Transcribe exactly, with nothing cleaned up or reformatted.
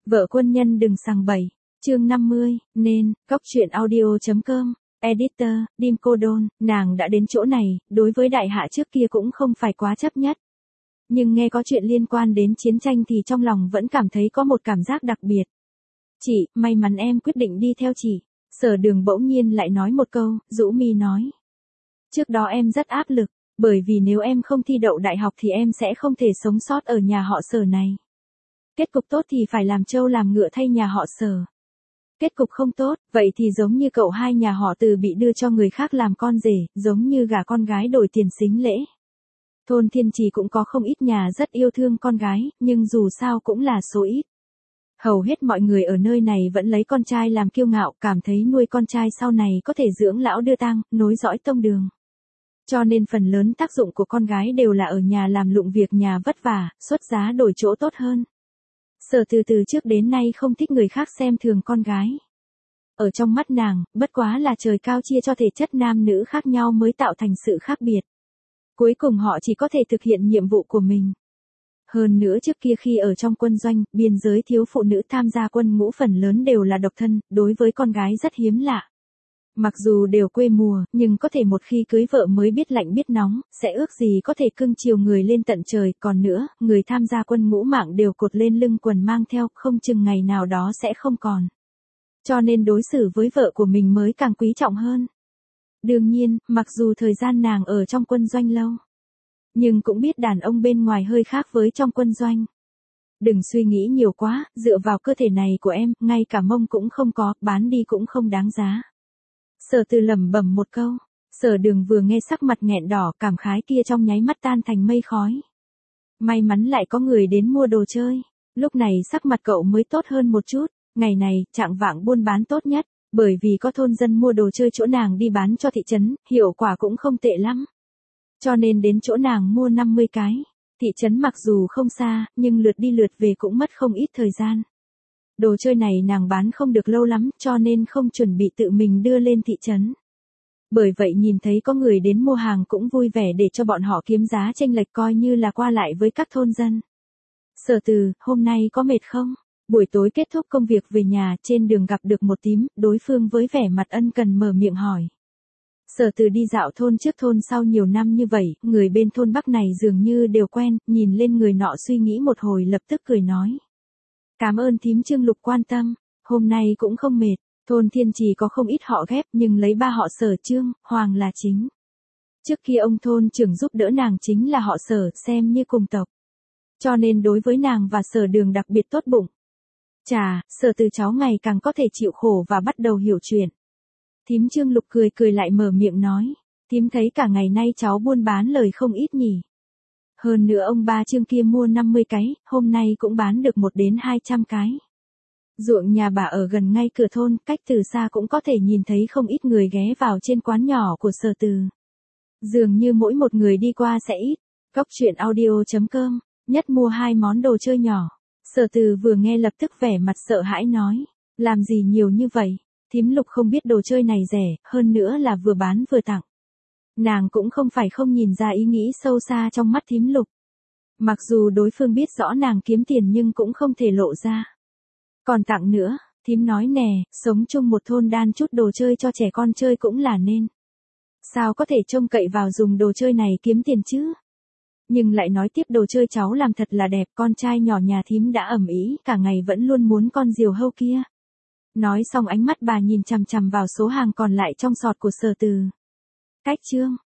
Vợ quân nhân đừng sằng bậy. Chương năm mươi, nên, góc truyện audio.com, editor, Dim Cô Đôn, nàng đã đến chỗ này, đối với đại hạ trước kia cũng không phải quá chấp nhất. Nhưng nghe có chuyện liên quan đến chiến tranh thì trong lòng vẫn cảm thấy có một cảm giác đặc biệt. Chị, may mắn em quyết định đi theo chị. Sở Đường bỗng nhiên lại nói một câu, rũ mi nói. Trước đó em rất áp lực, bởi vì nếu em không thi đậu đại học thì em sẽ không thể sống sót ở nhà họ Sở này. Kết cục tốt thì phải làm trâu làm ngựa thay nhà họ Sở. Kết cục không tốt, vậy thì giống như cậu hai nhà họ Từ bị đưa cho người khác làm con rể, giống như gả con gái đổi tiền sính lễ. Thôn Thiên Trì cũng có không ít nhà rất yêu thương con gái, nhưng dù sao cũng là số ít. Hầu hết mọi người ở nơi này vẫn lấy con trai làm kiêu ngạo, cảm thấy nuôi con trai sau này có thể dưỡng lão đưa tang, nối dõi tông đường. Cho nên phần lớn tác dụng của con gái đều là ở nhà làm lụng việc nhà vất vả, xuất giá đổi chỗ tốt hơn. Sở Từ từ trước đến nay không thích người khác xem thường con gái. Ở trong mắt nàng, bất quá là trời cao chia cho thể chất nam nữ khác nhau mới tạo thành sự khác biệt. Cuối cùng họ chỉ có thể thực hiện nhiệm vụ của mình. Hơn nữa trước kia khi ở trong quân doanh, biên giới thiếu phụ nữ tham gia quân ngũ phần lớn đều là độc thân, đối với con gái rất hiếm lạ. Mặc dù đều quê mùa, nhưng có thể một khi cưới vợ mới biết lạnh biết nóng, sẽ ước gì có thể cưng chiều người lên tận trời. Còn nữa, người tham gia quân ngũ mạng đều cột lên lưng quần mang theo, không chừng ngày nào đó sẽ không còn. Cho nên đối xử với vợ của mình mới càng quý trọng hơn. Đương nhiên, mặc dù thời gian nàng ở trong quân doanh lâu, nhưng cũng biết đàn ông bên ngoài hơi khác với trong quân doanh. Đừng suy nghĩ nhiều quá, dựa vào cơ thể này của em, ngay cả mông cũng không có, bán đi cũng không đáng giá. Sở Từ lẩm bẩm một câu, Sở Đường vừa nghe sắc mặt nghẹn đỏ, cảm khái kia trong nháy mắt tan thành mây khói. May mắn lại có người đến mua đồ chơi, lúc này sắc mặt cậu mới tốt hơn một chút, ngày này, trạng vạng buôn bán tốt nhất, bởi vì có thôn dân mua đồ chơi chỗ nàng đi bán cho thị trấn, hiệu quả cũng không tệ lắm. Cho nên đến chỗ nàng mua năm mươi cái, thị trấn mặc dù không xa, nhưng lượt đi lượt về cũng mất không ít thời gian. Đồ chơi này nàng bán không được lâu lắm, cho nên không chuẩn bị tự mình đưa lên thị trấn. Bởi vậy nhìn thấy có người đến mua hàng cũng vui vẻ để cho bọn họ kiếm giá chênh lệch coi như là qua lại với các thôn dân. Sở Từ, hôm nay có mệt không? Buổi tối kết thúc công việc về nhà, trên đường gặp được một tím, đối phương với vẻ mặt ân cần mở miệng hỏi. Sở Từ đi dạo thôn trước thôn sau nhiều năm như vậy, người bên thôn Bắc này dường như đều quen, nhìn lên người nọ suy nghĩ một hồi lập tức cười nói. Cảm ơn thím Trương Lục quan tâm, hôm nay cũng không mệt, thôn Thiên Trì có không ít họ ghép nhưng lấy ba họ Sở Trương, Hoàng là chính. Trước kia ông thôn trưởng giúp đỡ nàng chính là họ Sở, xem như cùng tộc. Cho nên đối với nàng và Sở Đường đặc biệt tốt bụng. Chà, Sở Từ cháu ngày càng có thể chịu khổ và bắt đầu hiểu chuyện. Thím Trương Lục cười cười lại mở miệng nói, thím thấy cả ngày nay cháu buôn bán lời không ít nhỉ. Hơn nữa ông ba Trương kia mua năm mươi cái, hôm nay cũng bán được một đến hai trăm cái. Ruộng nhà bà ở gần ngay cửa thôn, cách từ xa cũng có thể nhìn thấy không ít người ghé vào trên quán nhỏ của Sở Từ. Dường như mỗi một người đi qua sẽ ít. Góc truyện audio.com, nhất mua hai món đồ chơi nhỏ. Sở Từ vừa nghe lập tức vẻ mặt sợ hãi nói, làm gì nhiều như vậy? Thím Lục không biết đồ chơi này rẻ, hơn nữa là vừa bán vừa tặng. Nàng cũng không phải không nhìn ra ý nghĩ sâu xa trong mắt thím Lục. Mặc dù đối phương biết rõ nàng kiếm tiền nhưng cũng không thể lộ ra. Còn tặng nữa, thím nói nè, sống chung một thôn đan chút đồ chơi cho trẻ con chơi cũng là nên. Sao có thể trông cậy vào dùng đồ chơi này kiếm tiền chứ? Nhưng lại nói tiếp đồ chơi cháu làm thật là đẹp, con trai nhỏ nhà thím đã ầm ĩ, cả ngày vẫn luôn muốn con diều hâu kia. Nói xong ánh mắt bà nhìn chằm chằm vào số hàng còn lại trong sọt của Sở Từ. Cách chương